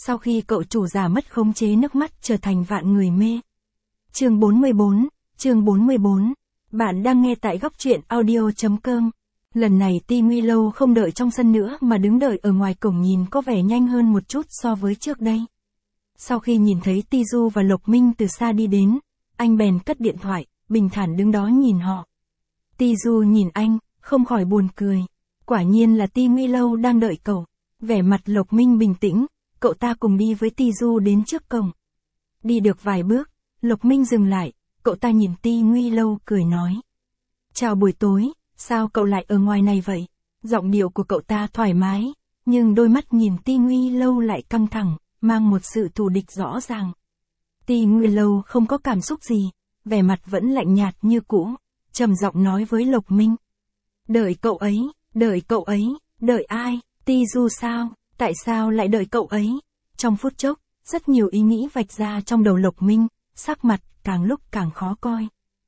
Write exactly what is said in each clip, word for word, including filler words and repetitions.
sau khi cậu chủ giả mất khống chế nước mắt trở thành vạn người mê. Chương bốn mươi bốn, chương bốn mươi bốn. Bạn đang nghe tại góc truyện audio chấm com. Lần này Ti Nguy Lâu không đợi trong sân nữa mà đứng đợi ở ngoài cổng, nhìn có vẻ nhanh hơn một chút so với trước đây. Sau khi nhìn thấy Ti Du và Lộc Minh từ xa đi đến, anh bèn cất điện thoại, bình thản đứng đó nhìn họ. Ti Du nhìn anh, không khỏi buồn cười. Quả nhiên là Ti Nguy Lâu đang đợi cậu. Vẻ mặt Lộc Minh bình tĩnh, cậu ta cùng đi với Ti Du đến trước cổng. Đi được vài bước, Lộc Minh dừng lại, cậu ta nhìn Ti Nguy Lâu cười nói. Chào buổi tối, sao cậu lại ở ngoài này vậy? Giọng điệu của cậu ta thoải mái, nhưng đôi mắt nhìn Ti Nguy Lâu lại căng thẳng, mang một sự thù địch rõ ràng. Ti Nguy Lâu không có cảm xúc gì, vẻ mặt vẫn lạnh nhạt như cũ, trầm giọng nói với Lộc Minh. Đợi cậu ấy, đợi cậu ấy, đợi ai? Ti Du sao? Tại sao lại đợi cậu ấy? Trong phút chốc, rất nhiều ý nghĩ vạch ra trong đầu Lộc Minh, sắc mặt càng lúc càng khó coi.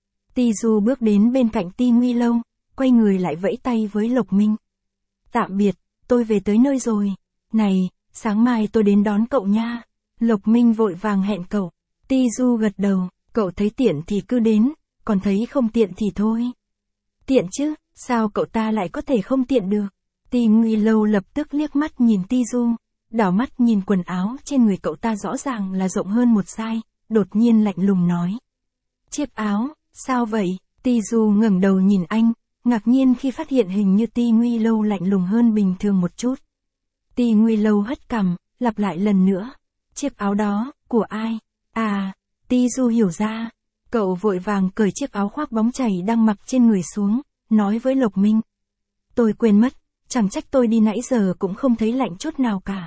Ti Du bước đến bên cạnh Ti Nguy Lâu, quay người lại vẫy tay với Lộc Minh. Tạm biệt, tôi về tới nơi rồi. Này, sáng mai tôi đến đón cậu nha. Lộc Minh vội vàng hẹn cậu. Ti Du gật đầu, cậu thấy tiện thì cứ đến, còn thấy không tiện thì thôi. Tiện chứ, sao cậu ta lại có thể không tiện được? Ti Nguy Lâu lập tức liếc mắt nhìn Ti Du, đảo mắt nhìn quần áo trên người cậu ta rõ ràng là rộng hơn một size, đột nhiên lạnh lùng nói. Chiếc áo, sao vậy? Ti Du ngẩng đầu nhìn anh, ngạc nhiên khi phát hiện hình như Ti Nguy Lâu lạnh lùng hơn bình thường một chút. Ti Nguy Lâu hất cằm, lặp lại lần nữa. Chiếc áo đó, của ai? À, Ti Du hiểu ra. Cậu vội vàng cởi chiếc áo khoác bóng chảy đang mặc trên người xuống, nói với Lộc Minh. Tôi quên mất, chẳng trách tôi đi nãy giờ cũng không thấy lạnh chút nào cả.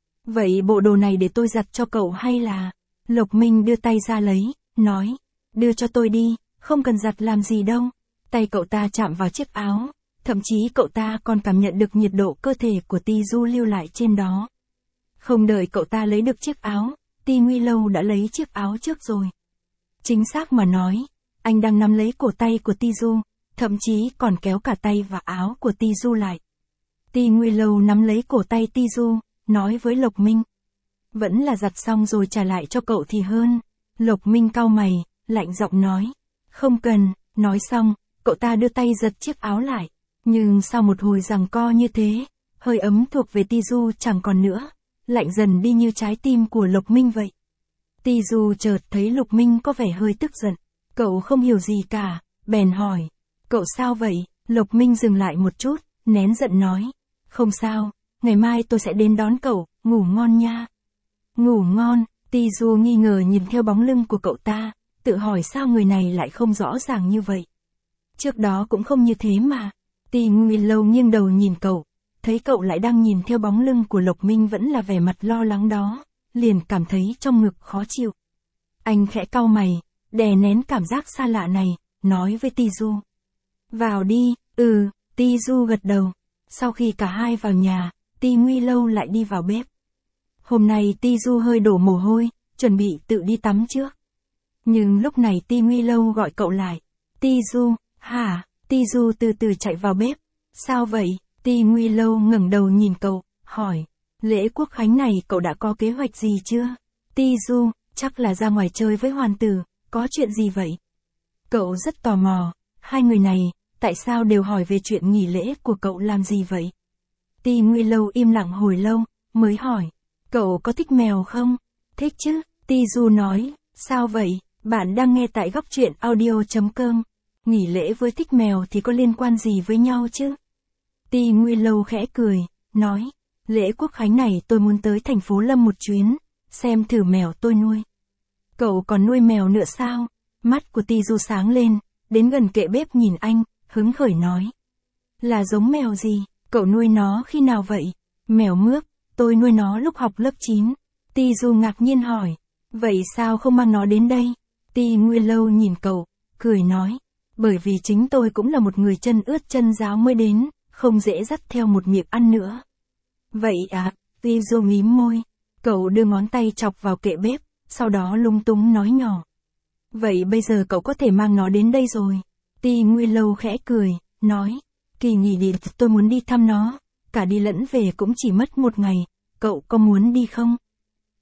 Vậy bộ đồ này để tôi giặt cho cậu hay là... Lộc Minh đưa tay ra lấy, nói. Đưa cho tôi đi, không cần giặt làm gì đâu. Tay cậu ta chạm vào chiếc áo, thậm chí cậu ta còn cảm nhận được nhiệt độ cơ thể của Ti Du lưu lại trên đó. Không đợi cậu ta lấy được chiếc áo, Ti Nguy Lâu đã lấy chiếc áo trước rồi. Chính xác mà nói, anh đang nắm lấy cổ tay của Ti Du, thậm chí còn kéo cả tay và áo của Ti Du lại. Ti Nguy Lâu nắm lấy cổ tay Ti Du, nói với Lộc Minh. Vẫn là giặt xong rồi trả lại cho cậu thì hơn. Lộc Minh cau mày, lạnh giọng nói. Không cần, nói xong, cậu ta đưa tay giật chiếc áo lại. Nhưng sau một hồi giằng co như thế, hơi ấm thuộc về Ti Du chẳng còn nữa, lạnh dần đi như trái tim của Lộc Minh vậy. Ti Du chợt thấy Lộc Minh có vẻ hơi tức giận. Cậu không hiểu gì cả, bèn hỏi. Cậu sao vậy? Lộc Minh dừng lại một chút, nén giận nói. Không sao, ngày mai tôi sẽ đến đón cậu, ngủ ngon nha. Ngủ ngon, Ti Du nghi ngờ nhìn theo bóng lưng của cậu ta, tự hỏi sao người này lại không rõ ràng như vậy. Trước đó cũng không như thế mà. Ti Nguy Lâu nghiêng đầu nhìn cậu, thấy cậu lại đang nhìn theo bóng lưng của Lộc Minh vẫn là vẻ mặt lo lắng đó, liền cảm thấy trong ngực khó chịu. Anh khẽ cau mày, đè nén cảm giác xa lạ này, nói với Ti Du. Vào đi, ừ, Ti Du gật đầu. Sau khi cả hai vào nhà, Ti Nguy Lâu lại đi vào bếp. Hôm nay Ti Du hơi đổ mồ hôi, chuẩn bị tự đi tắm trước. Nhưng lúc này Ti Nguy Lâu gọi cậu lại. Ti Du, hả? Ti Du từ từ chạy vào bếp. Sao vậy? Ti Nguy Lâu ngẩng đầu nhìn cậu, hỏi. Lễ quốc khánh này cậu đã có kế hoạch gì chưa? Ti Du, chắc là ra ngoài chơi với hoàn tử, có chuyện gì vậy? Cậu rất tò mò, hai người này, tại sao đều hỏi về chuyện nghỉ lễ của cậu làm gì vậy? Ti Nguy Lâu im lặng hồi lâu, mới hỏi. Cậu có thích mèo không? Thích chứ, Ti Du nói. Sao vậy? Bạn đang nghe tại góc truyện audio chấm com. Nghỉ lễ với thích mèo thì có liên quan gì với nhau chứ? Ti Nguy Lâu khẽ cười, nói. Lễ quốc khánh này tôi muốn tới thành phố Lâm một chuyến, xem thử mèo tôi nuôi. Cậu còn nuôi mèo nữa sao? Mắt của Ti Du sáng lên, đến gần kệ bếp nhìn anh, hứng khởi nói. Là giống mèo gì? Cậu nuôi nó khi nào vậy? Mèo mướp, tôi nuôi nó lúc học lớp chín. Ti Du ngạc nhiên hỏi. Vậy sao không mang nó đến đây? Ti Nguy Lâu nhìn cậu, cười nói. Bởi vì chính tôi cũng là một người chân ướt chân ráo mới đến, không dễ dắt theo một miệng ăn nữa. Vậy à? Ti Du mím môi. Cậu đưa ngón tay chọc vào kệ bếp, sau đó lung túng nói nhỏ. Vậy bây giờ cậu có thể mang nó đến đây rồi. Ti Nguy Lâu khẽ cười, nói. Kỳ nghỉ đi tôi muốn đi thăm nó, cả đi lẫn về cũng chỉ mất một ngày, cậu có muốn đi không?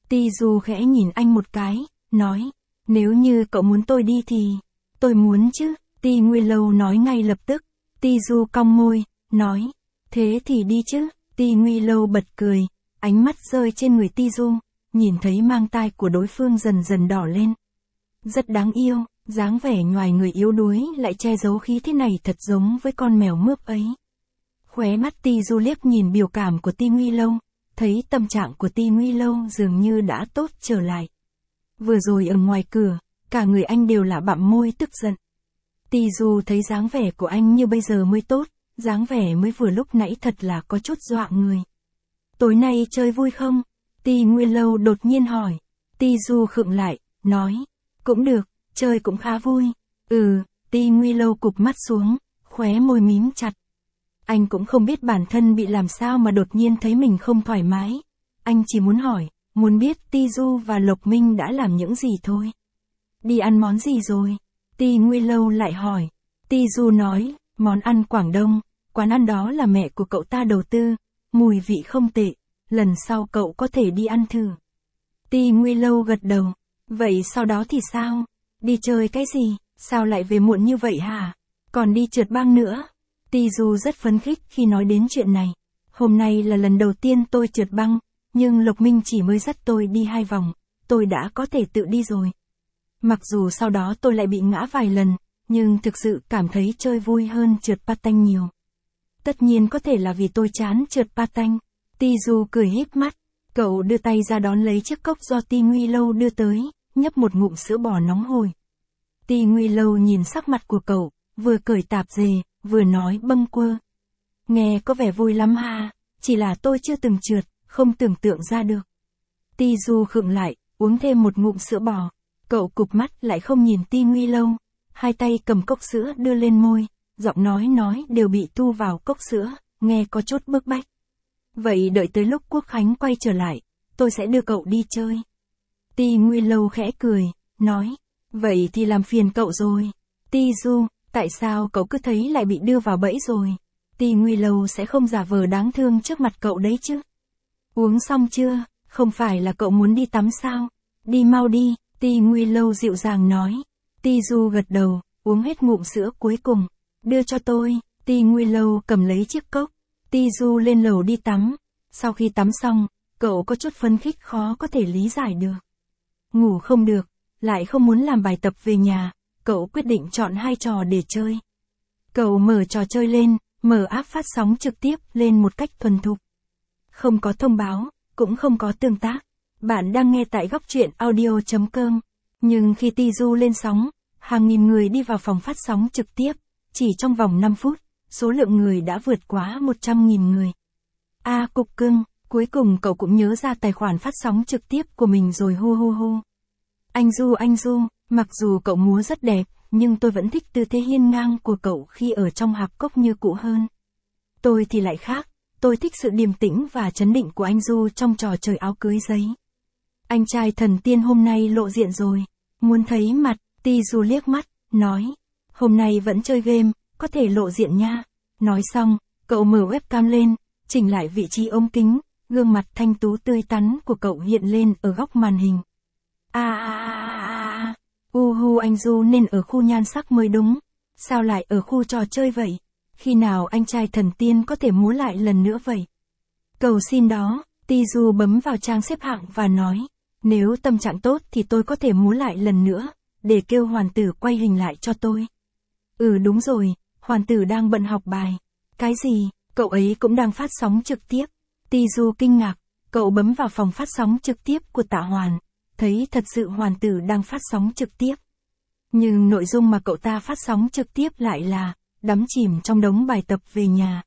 Ti Du khẽ nhìn anh một cái, nói, nếu như cậu muốn tôi đi thì, tôi muốn chứ, Ti Nguy Lâu nói ngay lập tức. Ti Du cong môi, nói, thế thì đi chứ, Ti Nguy Lâu bật cười, ánh mắt rơi trên người Ti Du, nhìn thấy mang tai của đối phương dần dần đỏ lên. Rất đáng yêu, dáng vẻ nhoài người yếu đuối lại che giấu khí thế này thật giống với con mèo mướp ấy. Khóe mắt Ti Du liếc nhìn biểu cảm của Ti Nguy Lâu, thấy tâm trạng của Ti Nguy Lâu dường như đã tốt trở lại. Vừa rồi ở ngoài cửa, cả người anh đều là bặm môi tức giận. Ti Du thấy dáng vẻ của anh như bây giờ mới tốt, dáng vẻ mới vừa lúc nãy thật là có chút dọa người. Tối nay chơi vui không? Ti Nguy Lâu đột nhiên hỏi. Ti Du khựng lại, nói, cũng được, chơi cũng khá vui. Ừ, Ti Nguy Lâu cụp mắt xuống, khóe môi mím chặt. Anh cũng không biết bản thân bị làm sao mà đột nhiên thấy mình không thoải mái. Anh chỉ muốn hỏi, muốn biết Ti Du và Lộc Minh đã làm những gì thôi. Đi ăn món gì rồi? Ti Nguy Lâu lại hỏi. Ti Du nói, món ăn Quảng Đông, quán ăn đó là mẹ của cậu ta đầu tư, mùi vị không tệ, lần sau cậu có thể đi ăn thử. Ti Nguy Lâu gật đầu, vậy sau đó thì sao? Đi chơi cái gì, sao lại về muộn như vậy hả? Còn đi trượt băng nữa. Ti Du rất phấn khích khi nói đến chuyện này. Hôm nay là lần đầu tiên tôi trượt băng, nhưng Lộc Minh chỉ mới dắt tôi đi hai vòng, tôi đã có thể tự đi rồi. Mặc dù sau đó tôi lại bị ngã vài lần, nhưng thực sự cảm thấy chơi vui hơn trượt patin nhiều. Tất nhiên có thể là vì tôi chán trượt patin. Ti Du cười híp mắt, cậu đưa tay ra đón lấy chiếc cốc do Ti Nguy Lâu đưa tới, nhấp một ngụm sữa bò nóng hổi. Ti Nguy Lâu nhìn sắc mặt của cậu, vừa cởi tạp dề, vừa nói bâng quơ. Nghe có vẻ vui lắm ha, chỉ là tôi chưa từng trượt, không tưởng tượng ra được. Ti Du khựng lại, uống thêm một ngụm sữa bò. Cậu cụp mắt lại không nhìn Ti Nguy Lâu, hai tay cầm cốc sữa đưa lên môi, giọng nói nói đều bị thu vào cốc sữa, nghe có chút bức bách. Vậy đợi tới lúc Quốc Khánh quay trở lại, tôi sẽ đưa cậu đi chơi. Ti Nguy Lâu khẽ cười, nói, vậy thì làm phiền cậu rồi. Ti Du, tại sao cậu cứ thấy lại bị đưa vào bẫy rồi? Ti Nguy Lâu sẽ không giả vờ đáng thương trước mặt cậu đấy chứ. Uống xong chưa, không phải là cậu muốn đi tắm sao? Đi mau đi, Ti Nguy Lâu dịu dàng nói. Ti Du gật đầu, uống hết ngụm sữa cuối cùng. Đưa cho tôi, Ti Nguy Lâu cầm lấy chiếc cốc. Ti Du lên lầu đi tắm. Sau khi tắm xong, cậu có chút phấn khích khó có thể lý giải được. Ngủ không được, lại không muốn làm bài tập về nhà, cậu quyết định chọn hai trò để chơi. Cậu mở trò chơi lên, mở app phát sóng trực tiếp lên một cách thuần thục. Không có thông báo, cũng không có tương tác. Bạn đang nghe tại góc truyện audio chấm com. Nhưng khi Ti Du lên sóng, hàng nghìn người đi vào phòng phát sóng trực tiếp. Chỉ trong vòng năm phút, số lượng người đã vượt quá một trăm nghìn người. A à, cục cưng, cuối cùng cậu cũng nhớ ra tài khoản phát sóng trực tiếp của mình rồi hu hu hu. Anh Du anh Du, mặc dù cậu múa rất đẹp, nhưng tôi vẫn thích tư thế hiên ngang của cậu khi ở trong hạp cốc như cũ hơn. Tôi thì lại khác, tôi thích sự điềm tĩnh và trấn định của anh Du trong trò chơi áo cưới giấy. Anh trai thần tiên hôm nay lộ diện rồi, muốn thấy mặt, Ti Du liếc mắt, nói, hôm nay vẫn chơi game, có thể lộ diện nha. Nói xong, cậu mở webcam lên, chỉnh lại vị trí ống kính, gương mặt thanh tú tươi tắn của cậu hiện lên ở góc màn hình. A a a a, uhu anh Du nên ở khu nhan sắc mới đúng, sao lại ở khu trò chơi vậy? Khi nào anh trai thần tiên có thể múa lại lần nữa vậy? Cầu xin đó, Ti Du bấm vào trang xếp hạng và nói, nếu tâm trạng tốt thì tôi có thể múa lại lần nữa, để kêu hoàn tử quay hình lại cho tôi. Ừ đúng rồi, hoàn tử đang bận học bài. Cái gì, cậu ấy cũng đang phát sóng trực tiếp. Ti Du kinh ngạc, cậu bấm vào phòng phát sóng trực tiếp của Tạ Hoàn, thấy thật sự hoàn tử đang phát sóng trực tiếp. Nhưng nội dung mà cậu ta phát sóng trực tiếp lại là, đắm chìm trong đống bài tập về nhà.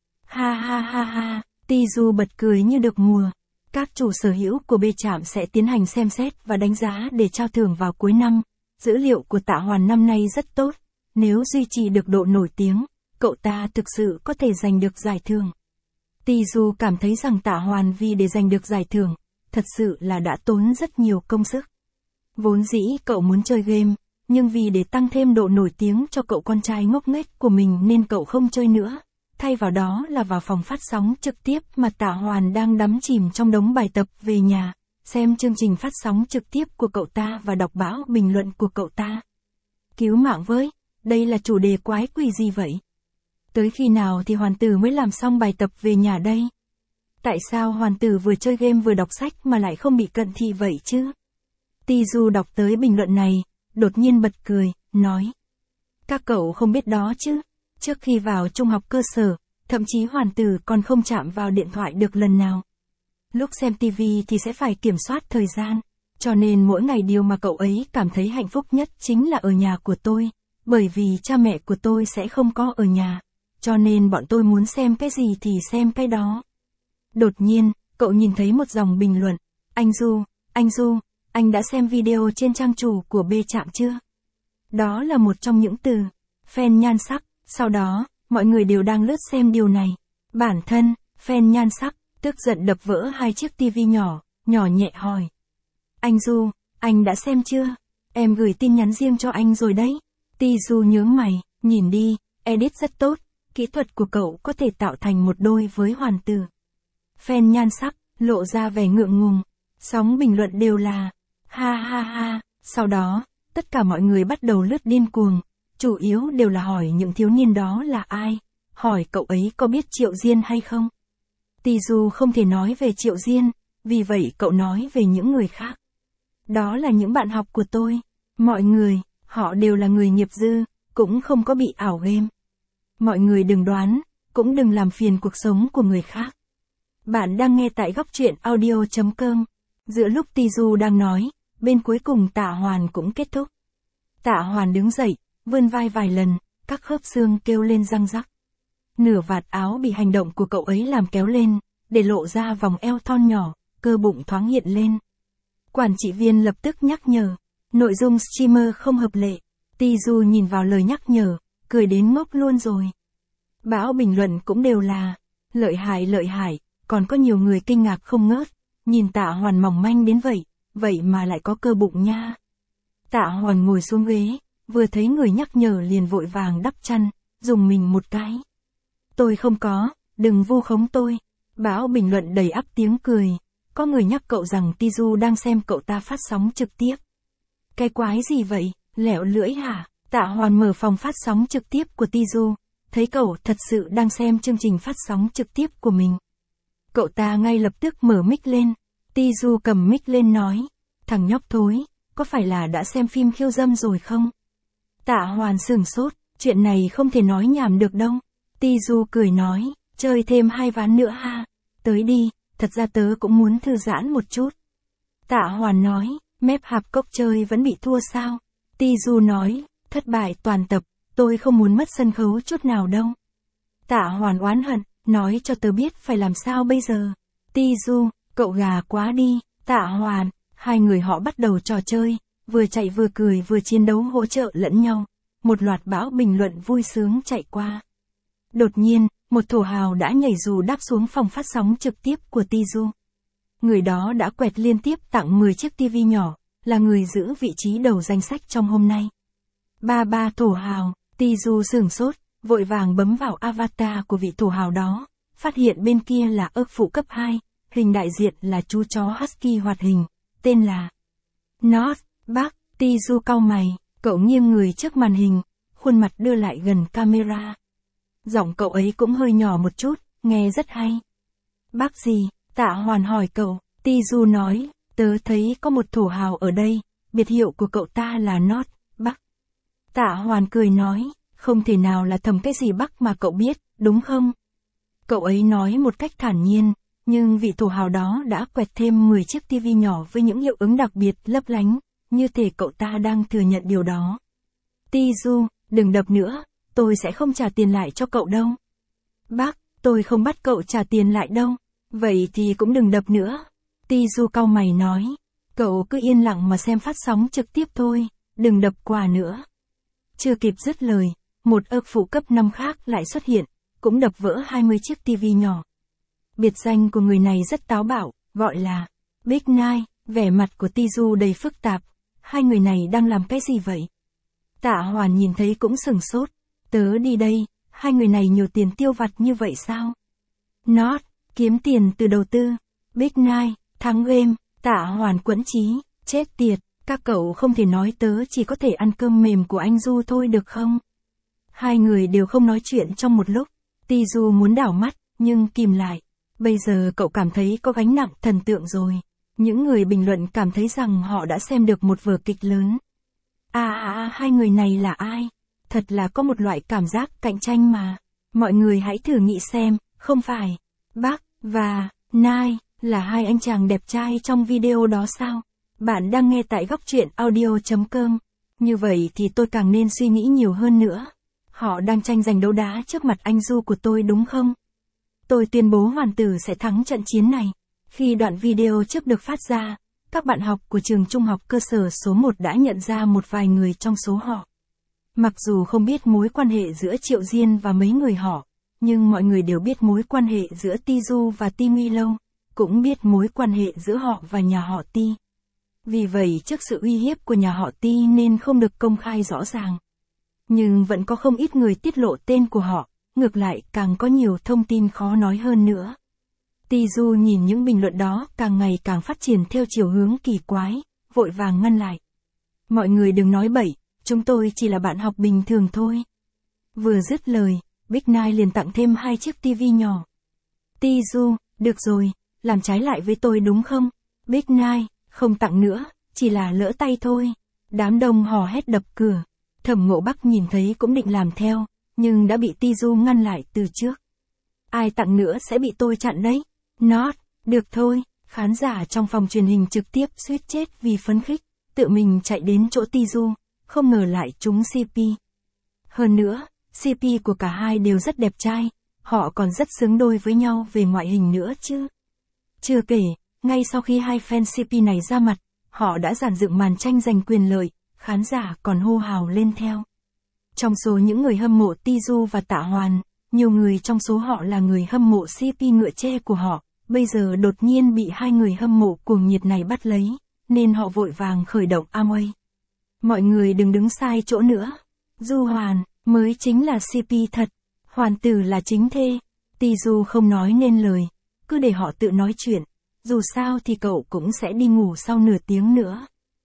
Ha ha ha ha, Ti Du bật cười như được mùa. Các chủ sở hữu của B Trạm sẽ tiến hành xem xét và đánh giá để trao thưởng vào cuối năm. Dữ liệu của Tạ Hoàn năm nay rất tốt. Nếu duy trì được độ nổi tiếng, cậu ta thực sự có thể giành được giải thưởng. Ti Du cảm thấy rằng Tạ Hoàn vì để giành được giải thưởng, thật sự là đã tốn rất nhiều công sức. Vốn dĩ cậu muốn chơi game, nhưng vì để tăng thêm độ nổi tiếng cho cậu con trai ngốc nghếch của mình nên cậu không chơi nữa. Thay vào đó là vào phòng phát sóng trực tiếp mà Tạ Hoàn đang đắm chìm trong đống bài tập về nhà. xem chương trình phát sóng trực tiếp của cậu ta và đọc báo bình luận của cậu ta. Cứu mạng với, đây là chủ đề quái quỷ gì vậy? Tới khi nào thì hoàn tử mới làm xong bài tập về nhà đây? Tại sao hoàn tử vừa chơi game vừa đọc sách mà lại không bị cận thị vậy chứ? Tizu đọc tới bình luận này, đột nhiên bật cười, nói. Các cậu không biết đó chứ, trước khi vào trung học cơ sở, thậm chí hoàn tử còn không chạm vào điện thoại được lần nào. Lúc xem tivi thì sẽ phải kiểm soát thời gian, cho nên mỗi ngày điều mà cậu ấy cảm thấy hạnh phúc nhất chính là ở nhà của tôi, bởi vì cha mẹ của tôi sẽ không có ở nhà, cho nên bọn tôi muốn xem cái gì thì xem cái đó. Đột nhiên, cậu nhìn thấy một dòng bình luận, anh Du, anh Du, anh đã xem video trên trang chủ của B Trạm chưa? Đó là một trong những từ, fan nhan sắc, sau đó, mọi người đều đang lướt xem điều này. Bản thân, fan nhan sắc, tức giận đập vỡ hai chiếc tivi nhỏ, nhỏ nhẹ hỏi. Anh Du, anh đã xem chưa? Em gửi tin nhắn riêng cho anh rồi đấy. Tizu nhướng mày, nhìn đi, edit rất tốt, kỹ thuật của cậu có thể tạo thành một đôi với hoàn tử. Fan nhan sắc, lộ ra vẻ ngượng ngùng, sóng bình luận đều là, ha ha ha, sau đó, tất cả mọi người bắt đầu lướt điên cuồng, chủ yếu đều là hỏi những thiếu niên đó là ai, hỏi cậu ấy có biết Triệu Diên hay không. Tizu không thể nói về Triệu Diên, vì vậy cậu nói về những người khác. Đó là những bạn học của tôi, mọi người, họ đều là người nghiệp dư, cũng không có bị ảo game. Mọi người đừng đoán, cũng đừng làm phiền cuộc sống của người khác. Bạn đang nghe tại góc truyện audio chấm com. Giữa lúc Tizu đang nói, bên cuối cùng Tạ Hoàn cũng kết thúc. Tạ Hoàn đứng dậy, vươn vai vài lần, các khớp xương kêu lên răng rắc. Nửa vạt áo bị hành động của cậu ấy làm kéo lên, để lộ ra vòng eo thon nhỏ, cơ bụng thoáng hiện lên. Quản trị viên lập tức nhắc nhở, nội dung streamer không hợp lệ. Tizu nhìn vào lời nhắc nhở, cười đến ngốc luôn rồi. Bão bình luận cũng đều là, lợi hại lợi hại, còn có nhiều người kinh ngạc không ngớt, nhìn Tạ Hoàn mỏng manh đến vậy, vậy mà lại có cơ bụng nha. Tạ Hoàn ngồi xuống ghế, vừa thấy người nhắc nhở liền vội vàng đắp chăn, dùng mình một cái. Tôi không có, đừng vu khống tôi. Bão bình luận đầy ắp tiếng cười, có người nhắc cậu rằng Tizu đang xem cậu ta phát sóng trực tiếp. Cái quái gì vậy, lẹo lưỡi hả? Tạ Hoàn mở phòng phát sóng trực tiếp của Tizu, thấy cậu thật sự đang xem chương trình phát sóng trực tiếp của mình. Cậu ta ngay lập tức mở mic lên, Tizu cầm mic lên nói, thằng nhóc thối, có phải là đã xem phim khiêu dâm rồi không? Tạ Hoàn sửng sốt, chuyện này không thể nói nhảm được đâu. Tizu cười nói, chơi thêm hai ván nữa ha, tới đi, thật ra tớ cũng muốn thư giãn một chút. Tạ Hoàn nói, mép hạp cốc chơi vẫn bị thua sao? Tizu nói, thất bại toàn tập, tôi không muốn mất sân khấu chút nào đâu. Tạ Hoàn oán hận, nói cho tớ biết phải làm sao bây giờ. Tizu, cậu gà quá đi. Tạ Hoàn, hai người họ bắt đầu trò chơi, vừa chạy vừa cười vừa chiến đấu hỗ trợ lẫn nhau. Một loạt bão bình luận vui sướng chạy qua. Đột nhiên, một thổ hào đã nhảy dù đáp xuống phòng phát sóng trực tiếp của Tizu. Người đó đã quẹt liên tiếp tặng mười chiếc tivi nhỏ, là người giữ vị trí đầu danh sách trong hôm nay. Ba ba thổ hào, Tizu sửng sốt, vội vàng bấm vào avatar của vị thổ hào đó, phát hiện bên kia là ức phụ cấp hai, hình đại diện là chú chó Husky hoạt hình, tên là North, Bắc. Tizu cau mày, cậu nghiêng người trước màn hình, khuôn mặt đưa lại gần camera. Giọng cậu ấy cũng hơi nhỏ một chút, nghe rất hay. Bác gì? Tạ Hoàn hỏi cậu. Tizu nói, tớ thấy có một thổ hào ở đây, biệt hiệu của cậu ta là North, Bắc. Tạ Hoàn cười nói, không thể nào là thầm cái gì Bắc mà cậu biết, đúng không? Cậu ấy nói một cách thản nhiên, nhưng vị thổ hào đó đã quẹt thêm mười chiếc tivi nhỏ với những hiệu ứng đặc biệt lấp lánh, như thể cậu ta đang thừa nhận điều đó. Tizu, đừng đập nữa, tôi sẽ không trả tiền lại cho cậu đâu. Bác, tôi không bắt cậu trả tiền lại đâu. Vậy thì cũng đừng đập nữa. Tizu cau mày nói, cậu cứ yên lặng mà xem phát sóng trực tiếp thôi, đừng đập quà nữa. Chưa kịp dứt lời, một ức phụ cấp năm khác lại xuất hiện, cũng đập vỡ hai mươi chiếc tivi nhỏ. Biệt danh của người này rất táo bạo, gọi là Big Nine. Vẻ mặt của Tizu đầy phức tạp, hai người này đang làm cái gì vậy? Tạ Hoàn nhìn thấy cũng sửng sốt, tớ đi đây, hai người này nhiều tiền tiêu vặt như vậy sao? Not, kiếm tiền từ đầu tư, Big Nine, thắng game, Tạ Hoàn quẫn chí, chết tiệt, các cậu không thể nói tớ chỉ có thể ăn cơm mềm của anh Du thôi được không? Hai người đều không nói chuyện trong một lúc. Ti Du muốn đảo mắt, nhưng kìm lại. Bây giờ cậu cảm thấy có gánh nặng thần tượng rồi. Những người bình luận cảm thấy rằng họ đã xem được một vở kịch lớn. À à à, hai người này là ai? Thật là có một loại cảm giác cạnh tranh mà. Mọi người hãy thử nghĩ xem, không phải Bắc và Nai là hai anh chàng đẹp trai trong video đó sao? Bạn đang nghe tại góc truyện audio chấm com. Như vậy thì tôi càng nên suy nghĩ nhiều hơn nữa. Họ đang tranh giành đấu đá trước mặt anh Du của tôi đúng không? Tôi tuyên bố Hoàn Tử sẽ thắng trận chiến này. Khi đoạn video trước được phát ra, các bạn học của trường trung học cơ sở số một đã nhận ra một vài người trong số họ. Mặc dù không biết mối quan hệ giữa Triệu Diên và mấy người họ, nhưng mọi người đều biết mối quan hệ giữa Ti Du và Ti Nguy Lâu, cũng biết mối quan hệ giữa họ và nhà họ Ti. Vì vậy trước sự uy hiếp của nhà họ Ti nên không được công khai rõ ràng. Nhưng vẫn có không ít người tiết lộ tên của họ, ngược lại càng có nhiều thông tin khó nói hơn nữa. Ti Du nhìn những bình luận đó càng ngày càng phát triển theo chiều hướng kỳ quái, vội vàng ngăn lại. Mọi người đừng nói bậy, chúng tôi chỉ là bạn học bình thường thôi. Vừa dứt lời, Big Nine liền tặng thêm hai chiếc tivi nhỏ. Ti Du, được rồi, làm trái lại với tôi đúng không? Big Nine, không tặng nữa, chỉ là lỡ tay thôi. Đám đông hò hét đập cửa. Thẩm Ngộ Bắc nhìn thấy cũng định làm theo, nhưng đã bị Ti Du ngăn lại từ trước. Ai tặng nữa sẽ bị tôi chặn đấy. Not, được thôi, khán giả trong phòng truyền hình trực tiếp suýt chết vì phấn khích, tự mình chạy đến chỗ Ti Du, không ngờ lại trúng xê pê. Hơn nữa, xê pê của cả hai đều rất đẹp trai, họ còn rất xứng đôi với nhau về ngoại hình nữa chứ. Chưa kể, ngay sau khi hai fan xê pê này ra mặt, họ đã dàn dựng màn tranh giành quyền lợi, khán giả còn hô hào lên theo. Trong số những người hâm mộ Ti Du và Tạ Hoàn, nhiều người trong số họ là người hâm mộ xê pê ngựa tre của họ, bây giờ đột nhiên bị hai người hâm mộ cuồng nhiệt này bắt lấy, nên họ vội vàng khởi động Amway. Mọi người đừng đứng sai chỗ nữa. Du Hoàn, mới chính là xê pê thật. Hoàn Tử là chính thê. Ti Du không nói nên lời, cứ để họ tự nói chuyện. Dù sao thì cậu cũng sẽ đi ngủ sau nửa tiếng nữa.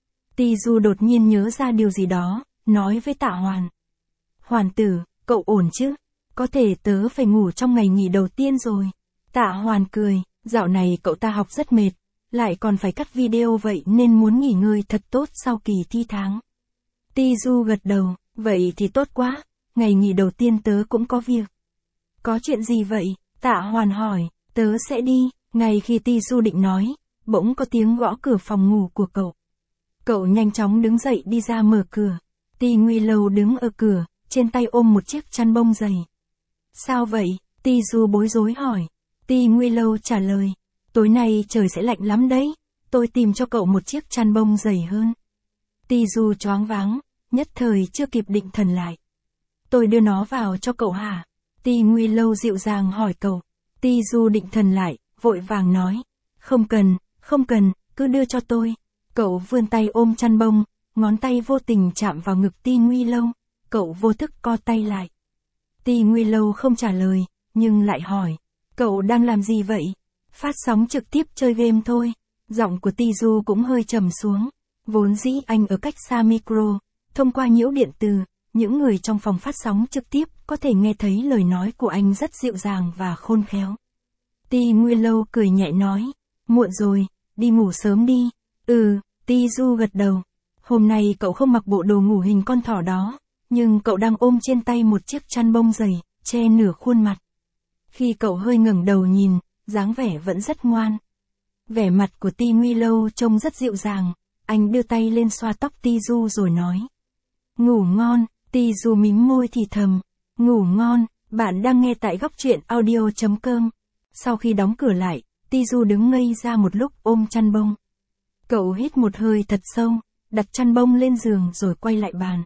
Ti Du đột nhiên nhớ ra điều gì đó, nói với Tạ Hoàn. Hoàn Tử, cậu ổn chứ? Có thể tớ phải ngủ trong ngày nghỉ đầu tiên rồi. Tạ Hoàn cười, dạo này cậu ta học rất mệt, lại còn phải cắt video vậy nên muốn nghỉ ngơi thật tốt sau kỳ thi tháng. Ti Du gật đầu, vậy thì tốt quá, ngày nghỉ đầu tiên tớ cũng có việc. Có chuyện gì vậy? Tạ Hoàn hỏi, tớ sẽ đi. Ngay khi Ti Du định nói, bỗng có tiếng gõ cửa phòng ngủ của cậu. Cậu nhanh chóng đứng dậy đi ra mở cửa. Ti Nguy Lâu đứng ở cửa, trên tay ôm một chiếc chăn bông dày. Sao vậy? Ti Du bối rối hỏi. Ti Nguy Lâu trả lời, tối nay trời sẽ lạnh lắm đấy, tôi tìm cho cậu một chiếc chăn bông dày hơn. Ti Du choáng váng, nhất thời chưa kịp định thần lại. Tôi đưa nó vào cho cậu hả? Ti Nguy Lâu dịu dàng hỏi cậu. Ti Du định thần lại, vội vàng nói. Không cần, không cần, cứ đưa cho tôi. Cậu vươn tay ôm chăn bông, ngón tay vô tình chạm vào ngực Ti Nguy Lâu. Cậu vô thức co tay lại. Ti Nguy Lâu không trả lời, nhưng lại hỏi. Cậu đang làm gì vậy? Phát sóng trực tiếp chơi game thôi. Giọng của Ti Du cũng hơi trầm xuống. Vốn dĩ anh ở cách xa micro, thông qua nhiễu điện từ, những người trong phòng phát sóng trực tiếp có thể nghe thấy lời nói của anh rất dịu dàng và khôn khéo. Ti Nguy Lâu cười nhẹ nói, muộn rồi, đi ngủ sớm đi. Ừ, Ti Du gật đầu. Hôm nay cậu không mặc bộ đồ ngủ hình con thỏ đó, nhưng cậu đang ôm trên tay một chiếc chăn bông dày, che nửa khuôn mặt. Khi cậu hơi ngẩng đầu nhìn, dáng vẻ vẫn rất ngoan. Vẻ mặt của Ti Nguy Lâu trông rất dịu dàng, anh đưa tay lên xoa tóc Ti Du rồi nói. Ngủ ngon, Ti Du mím môi thì thầm. Ngủ ngon, bạn đang nghe tại góc truyện audio chấm com. Sau khi đóng cửa lại, Ti Du đứng ngây ra một lúc ôm chăn bông. Cậu hít một hơi thật sâu, đặt chăn bông lên giường rồi quay lại bàn.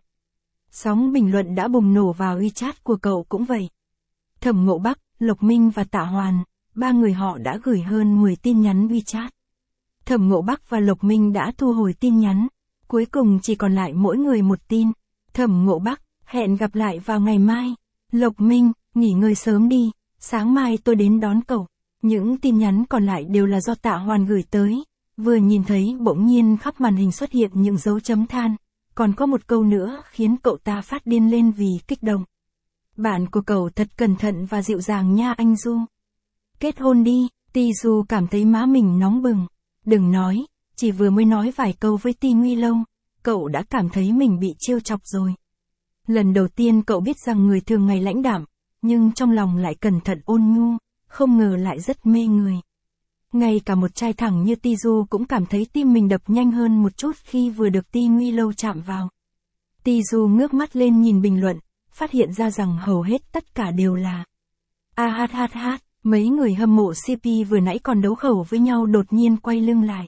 Sóng bình luận đã bùng nổ vào WeChat của cậu cũng vậy. Thẩm Ngộ Bắc, Lộc Minh và Tạ Hoàn, ba người họ đã gửi hơn mười tin nhắn WeChat. Thẩm Ngộ Bắc và Lộc Minh đã thu hồi tin nhắn, cuối cùng chỉ còn lại mỗi người một tin. Thẩm Ngộ Bắc, hẹn gặp lại vào ngày mai. Lộc Minh, nghỉ ngơi sớm đi, sáng mai tôi đến đón cậu. Những tin nhắn còn lại đều là do Tạ Hoàn gửi tới, Vừa nhìn thấy bỗng nhiên khắp màn hình xuất hiện những dấu chấm than, còn có một câu nữa khiến cậu ta phát điên lên vì kích động. Bạn của cậu thật cẩn thận và dịu dàng nha anh Du. Kết hôn đi, Ti Du cảm thấy má mình nóng bừng. Đừng nói, chỉ vừa mới nói vài câu với Ti Nguy Lâu, cậu đã cảm thấy mình bị trêu chọc rồi. Lần đầu tiên cậu biết rằng người thường ngày lãnh đạm, nhưng trong lòng lại cẩn thận ôn nhu, không ngờ lại rất mê người. Ngay cả một trai thẳng như Ti Du cũng cảm thấy tim mình đập nhanh hơn một chút khi vừa được Ti Nguy Lâu chạm vào. Ti Du ngước mắt lên nhìn bình luận, phát hiện ra rằng hầu hết tất cả đều là a hát hát hát, mấy người hâm mộ xê pê vừa nãy còn đấu khẩu với nhau đột nhiên quay lưng lại.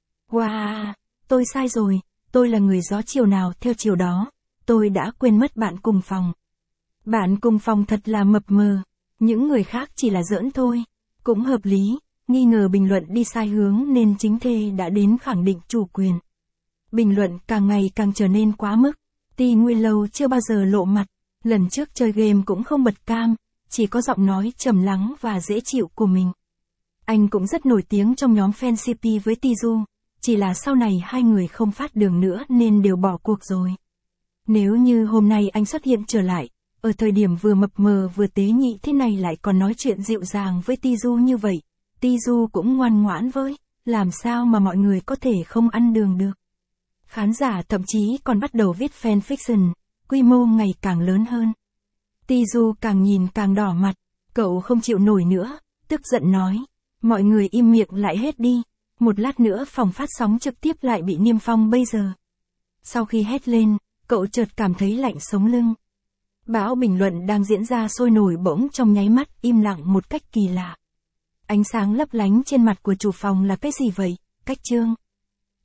Wow, tôi sai rồi, tôi là người gió chiều nào theo chiều đó, tôi đã quên mất bạn cùng phòng. Bạn cùng phòng thật là mập mờ, những người khác chỉ là giỡn thôi, cũng hợp lý. Nghi ngờ bình luận đi sai hướng nên chính thê đã đến khẳng định chủ quyền. Bình luận càng ngày càng trở nên quá mức. Ti Nguy Lâu chưa bao giờ lộ mặt, lần trước chơi game cũng không bật cam, chỉ có giọng nói trầm lắng và dễ chịu của mình. Anh cũng rất nổi tiếng trong nhóm fan xê pê với Ti Du, chỉ là sau này hai người không phát đường nữa nên đều bỏ cuộc rồi. Nếu như hôm nay anh xuất hiện trở lại, ở thời điểm vừa mập mờ vừa tế nhị thế này lại còn nói chuyện dịu dàng với Ti Du như vậy, Ti Du cũng ngoan ngoãn với, làm sao mà mọi người có thể không ăn đường được. Khán giả thậm chí còn bắt đầu viết fanfiction, quy mô ngày càng lớn hơn. Ti Du càng nhìn càng đỏ mặt, cậu không chịu nổi nữa, tức giận nói, mọi người im miệng lại hết đi, một lát nữa phòng phát sóng trực tiếp lại bị niêm phong bây giờ. Sau khi hét lên, cậu chợt cảm thấy lạnh sống lưng. Bão bình luận đang diễn ra sôi nổi bỗng trong nháy mắt im lặng một cách kỳ lạ. Ánh sáng lấp lánh trên mặt của chủ phòng là cái gì vậy, Cách Trương?